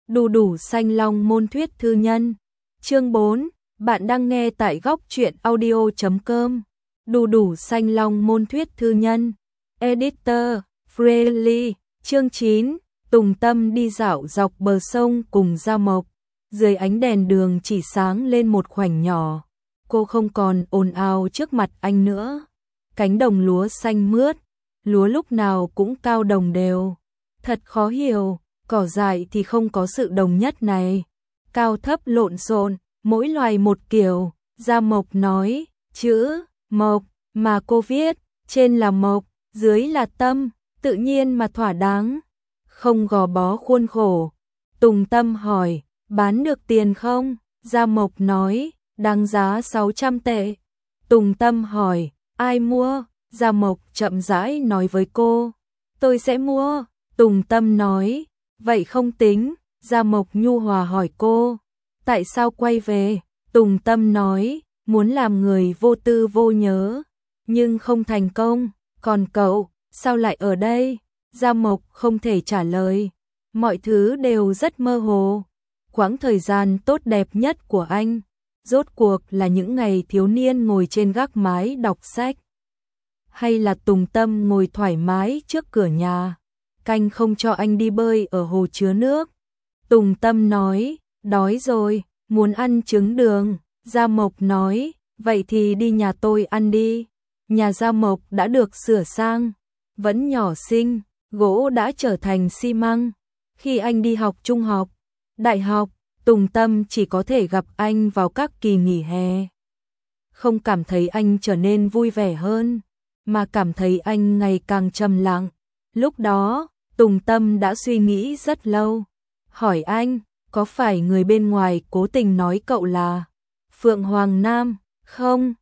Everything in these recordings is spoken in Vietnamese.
Đu đủ xanh long môn thuyết thư nhân. Chương 4, bạn đang nghe tại góc truyện audio.com. Đu đủ xanh long môn thuyết thư nhân. Editor, Freely. Chương 9, Tùng Tâm đi dạo dọc bờ sông cùng Gia Mộc. Dưới ánh đèn đường chỉ sáng lên một khoảnh nhỏ. Cô không còn ồn ào trước mặt anh nữa. Cánh đồng lúa xanh mướt, lúa lúc nào cũng cao đồng đều. Thật khó hiểu, cỏ dại thì không có sự đồng nhất này. Cao thấp lộn xộn, mỗi loài một kiểu. Gia Mộc nói, chữ Mộc mà cô viết, trên là Mộc, dưới là Tâm, tự nhiên mà thỏa đáng. Không gò bó khuôn khổ. Tùng Tâm hỏi, bán được tiền không? Gia Mộc nói, đáng giá 600 tệ. Tùng Tâm hỏi, ai mua? Gia Mộc chậm rãi nói với cô, tôi sẽ mua. Tùng Tâm nói, vậy không tính. Gia Mộc nhu hòa hỏi cô, tại sao quay về? Tùng Tâm nói, muốn làm người vô tư vô nhớ, nhưng không thành công. Còn cậu, sao lại ở đây? Gia Mộc không thể trả lời. Mọi thứ đều rất mơ hồ. Quãng thời gian tốt đẹp nhất của anh, rốt cuộc là những ngày thiếu niên ngồi trên gác mái đọc sách, hay là Tùng Tâm ngồi thoải mái trước cửa nhà, canh không cho anh đi bơi ở hồ chứa nước. Tùng Tâm nói, đói rồi, muốn ăn trứng đường. Gia Mộc nói, vậy thì đi nhà tôi ăn đi. Nhà Gia Mộc đã được sửa sang, vẫn nhỏ xinh, gỗ đã trở thành xi măng. Khi anh đi học trung học, đại học, Tùng Tâm chỉ có thể gặp anh vào các kỳ nghỉ hè. Không cảm thấy anh trở nên vui vẻ hơn, mà cảm thấy anh ngày càng trầm lặng. Lúc đó, Tùng Tâm đã suy nghĩ rất lâu. Hỏi anh, có phải người bên ngoài cố tình nói cậu là Phượng Hoàng Nam, không?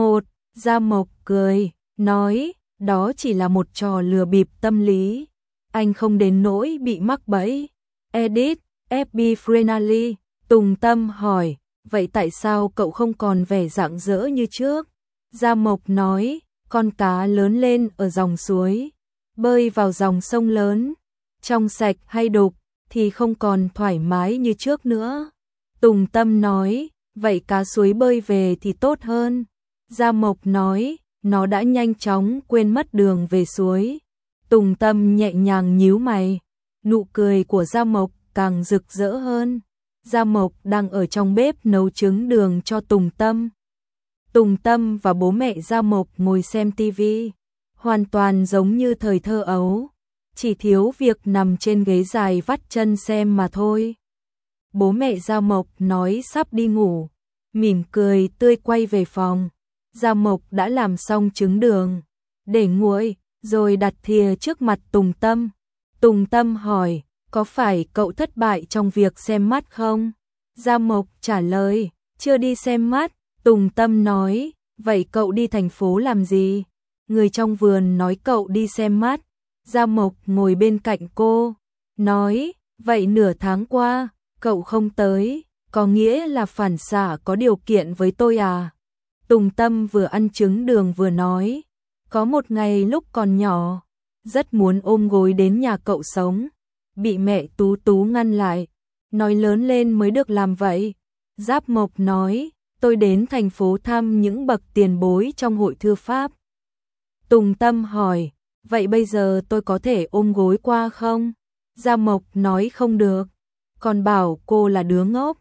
Gia Mộc cười, nói, đó chỉ là một trò lừa bịp tâm lý. Anh không đến nỗi bị mắc bẫy. Edit, FB Friendly. Tùng Tâm hỏi, vậy tại sao cậu không còn vẻ rạng rỡ như trước? Gia Mộc nói, con cá lớn lên ở dòng suối, bơi vào dòng sông lớn, trong sạch hay đục, thì không còn thoải mái như trước nữa. Tùng Tâm nói, vậy cá suối bơi về thì tốt hơn. Gia Mộc nói, nó đã nhanh chóng quên mất đường về suối. Tùng Tâm nhẹ nhàng nhíu mày, nụ cười của Gia Mộc càng rực rỡ hơn. Gia Mộc đang ở trong bếp nấu trứng đường cho Tùng Tâm. Tùng Tâm và bố mẹ Gia Mộc ngồi xem tivi, hoàn toàn giống như thời thơ ấu, chỉ thiếu việc nằm trên ghế dài vắt chân xem mà thôi. Bố mẹ Gia Mộc nói sắp đi ngủ, mỉm cười tươi quay về phòng. Gia Mộc đã làm xong trứng đường, để nguội, rồi đặt thìa trước mặt Tùng Tâm. Tùng Tâm hỏi, có phải cậu thất bại trong việc xem mắt không? Gia Mộc trả lời, chưa đi xem mắt. Tùng Tâm nói, vậy cậu đi thành phố làm gì? Người trong vườn nói cậu đi xem mắt. Gia Mộc ngồi bên cạnh cô, nói, vậy nửa tháng qua, cậu không tới, có nghĩa là phản xạ có điều kiện với tôi à? Tùng Tâm vừa ăn trứng đường vừa nói, có một ngày lúc còn nhỏ, rất muốn ôm gối đến nhà cậu sống, bị mẹ Tú Tú ngăn lại, nói lớn lên mới được làm vậy. Gia Mộc nói, tôi đến thành phố thăm những bậc tiền bối trong hội thư pháp. Tùng Tâm hỏi, vậy bây giờ tôi có thể ôm gối qua không? Gia Mộc nói không được, còn bảo cô là đứa ngốc.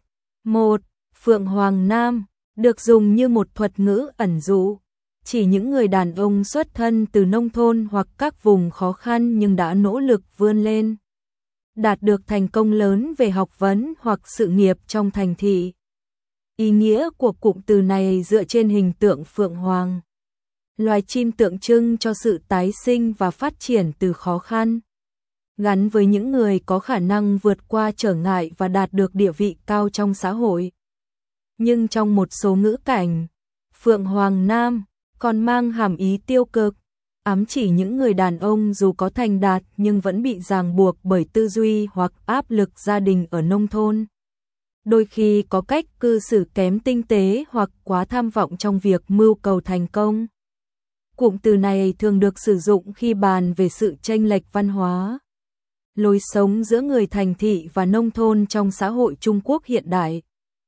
Phượng Hoàng Nam được dùng như một thuật ngữ ẩn dụ, chỉ những người đàn ông xuất thân từ nông thôn hoặc các vùng khó khăn nhưng đã nỗ lực vươn lên, đạt được thành công lớn về học vấn hoặc sự nghiệp trong thành thị. Ý nghĩa của cụm từ này dựa trên hình tượng Phượng Hoàng, loài chim tượng trưng cho sự tái sinh và phát triển từ khó khăn, gắn với những người có khả năng vượt qua trở ngại và đạt được địa vị cao trong xã hội. Nhưng trong một số ngữ cảnh, Phượng Hoàng Nam còn mang hàm ý tiêu cực, ám chỉ những người đàn ông dù có thành đạt nhưng vẫn bị ràng buộc bởi tư duy hoặc áp lực gia đình ở nông thôn. Đôi khi có cách cư xử kém tinh tế hoặc quá tham vọng trong việc mưu cầu thành công. Cụm từ này thường được sử dụng khi bàn về sự chênh lệch văn hóa. lối sống giữa người thành thị và nông thôn trong xã hội Trung Quốc hiện đại.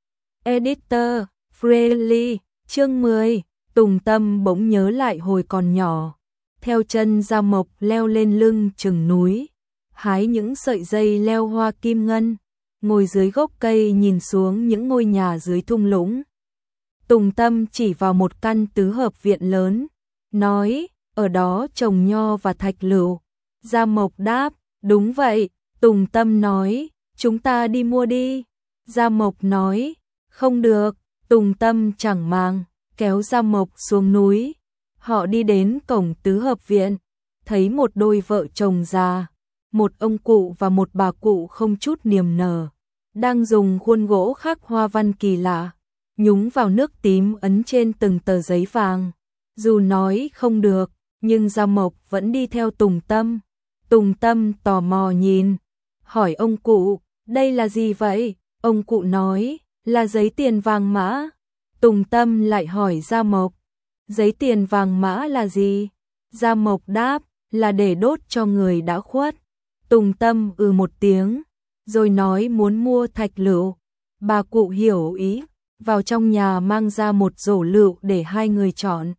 Editor, Freely, chương 10, Tùng Tâm bỗng nhớ lại hồi còn nhỏ, theo chân Gia Mộc leo lên lưng chừng núi, hái những sợi dây leo hoa kim ngân, ngồi dưới gốc cây nhìn xuống những ngôi nhà dưới thung lũng. Tùng Tâm chỉ vào một căn tứ hợp viện lớn, nói, ở đó trồng nho và thạch lựu. Gia Mộc đáp, đúng vậy. Tùng Tâm nói, chúng ta đi mua đi. Gia Mộc nói, không được. Tùng Tâm chẳng màng, kéo Gia Mộc xuống núi. Họ đi đến cổng tứ hợp viện, thấy một đôi vợ chồng già, một ông cụ và một bà cụ không chút niềm nở, đang dùng khuôn gỗ khắc hoa văn kỳ lạ, nhúng vào nước tím ấn trên từng tờ giấy vàng. Dù nói không được, nhưng Gia Mộc vẫn đi theo Tùng Tâm. Tùng Tâm tò mò nhìn, hỏi ông cụ, đây là gì vậy? Ông cụ nói, là giấy tiền vàng mã. Tùng Tâm lại hỏi Gia Mộc, giấy tiền vàng mã là gì? Gia Mộc đáp, là để đốt cho người đã khuất. Tùng Tâm một tiếng, rồi nói muốn mua thạch lựu. Bà cụ hiểu ý, vào trong nhà mang ra một rổ lựu để hai người chọn.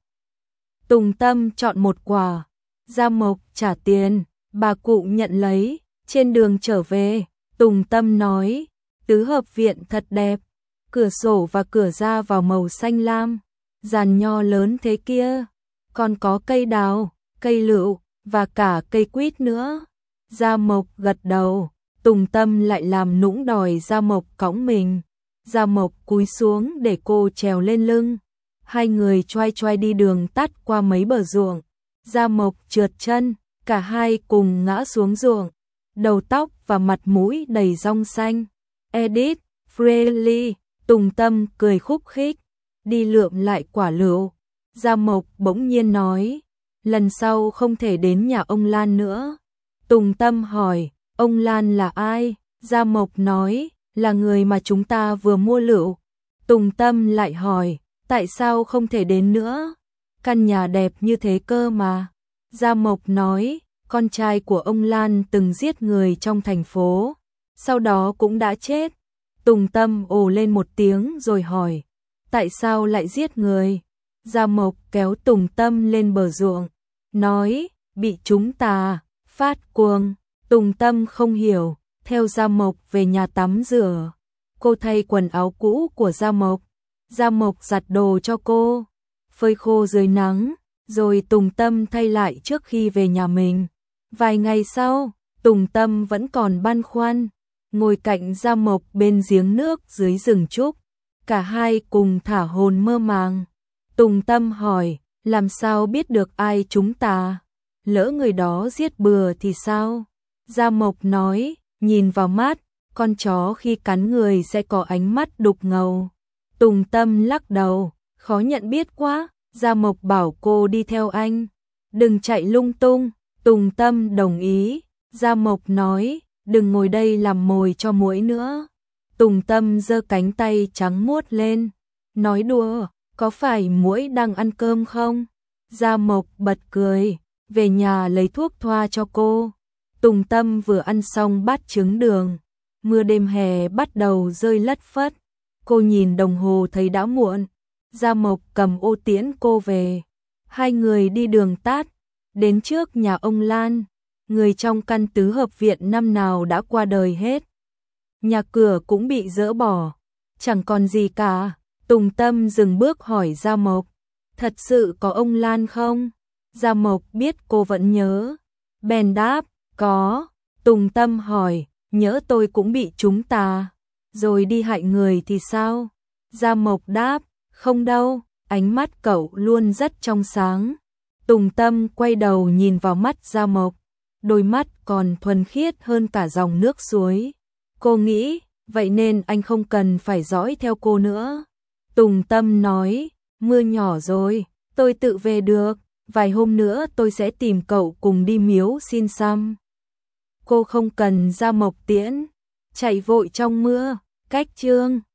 Tùng Tâm chọn một quả, Gia Mộc trả tiền, bà cụ nhận lấy. Trên đường trở về, Tùng Tâm nói, tứ hợp viện thật đẹp, cửa sổ và cửa ra vào màu xanh lam, giàn nho lớn thế kia, còn có cây đào, cây lựu và cả cây quýt nữa. Gia Mộc gật đầu, Tùng Tâm lại làm nũng đòi Gia Mộc cõng mình. Gia Mộc cúi xuống để cô trèo lên lưng. Hai người choai choai đi đường tắt qua mấy bờ ruộng. Gia Mộc trượt chân, cả hai cùng ngã xuống ruộng, đầu tóc và mặt mũi đầy rong xanh. Edit, Freely, Tùng Tâm cười khúc khích, đi lượm lại quả lựu. Gia Mộc bỗng nhiên nói, lần sau không thể đến nhà ông Lan nữa. Tùng Tâm hỏi, ông Lan là ai? Gia Mộc nói, là người mà chúng ta vừa mua lựu. Tùng Tâm lại hỏi, tại sao không thể đến nữa? Căn nhà đẹp như thế cơ mà. Gia Mộc nói, con trai của ông Lan từng giết người trong thành phố, sau đó cũng đã chết. Tùng Tâm ồ lên một tiếng rồi hỏi, tại sao lại giết người? Gia Mộc kéo Tùng Tâm lên bờ ruộng, nói, bị chúng ta phát cuồng. Tùng Tâm không hiểu, theo Gia Mộc về nhà tắm rửa. Cô thay quần áo cũ của Gia Mộc. Gia Mộc giặt đồ cho cô, phơi khô dưới nắng, rồi Tùng Tâm thay lại trước khi về nhà mình. Vài ngày sau, Tùng Tâm vẫn còn băn khoăn, ngồi cạnh Gia Mộc bên giếng nước dưới rừng trúc. Cả hai cùng thả hồn mơ màng. Tùng Tâm hỏi, làm sao biết được ai chúng ta? Lỡ người đó giết bừa thì sao? Gia Mộc nói, nhìn vào mắt, con chó khi cắn người sẽ có ánh mắt đục ngầu. Tùng Tâm lắc đầu, khó nhận biết quá. Gia Mộc bảo cô đi theo anh, đừng chạy lung tung. Tùng Tâm đồng ý. Gia Mộc nói, đừng ngồi đây làm mồi cho muỗi nữa. Tùng Tâm giơ cánh tay trắng muốt lên, nói đùa, có phải muỗi đang ăn cơm không? Gia Mộc bật cười, về nhà lấy thuốc thoa cho cô. Tùng Tâm vừa ăn xong bát trứng đường, mưa đêm hè bắt đầu rơi lất phất. Cô nhìn đồng hồ thấy đã muộn. Gia Mộc cầm ô tiễn cô về. Hai người đi đường tắt, đến trước nhà ông Lan. Người trong căn tứ hợp viện năm nào đã qua đời hết. Nhà cửa cũng bị dỡ bỏ, chẳng còn gì cả. Tùng Tâm dừng bước hỏi Gia Mộc, thật sự có ông Lan không? Gia Mộc biết cô vẫn nhớ, bèn đáp, có. Tùng Tâm hỏi, nhỡ tôi cũng bị chúng ta rồi đi hại người thì sao? Gia Mộc đáp, không đâu, ánh mắt cậu luôn rất trong sáng. Tùng Tâm quay đầu nhìn vào mắt Gia Mộc, đôi mắt còn thuần khiết hơn cả dòng nước suối. Cô nghĩ, vậy nên anh không cần phải dõi theo cô nữa. Tùng Tâm nói, mưa nhỏ rồi, tôi tự về được, vài hôm nữa tôi sẽ tìm cậu cùng đi miếu xin xăm. Cô không cần Gia Mộc tiễn, chạy vội trong mưa, cách chương.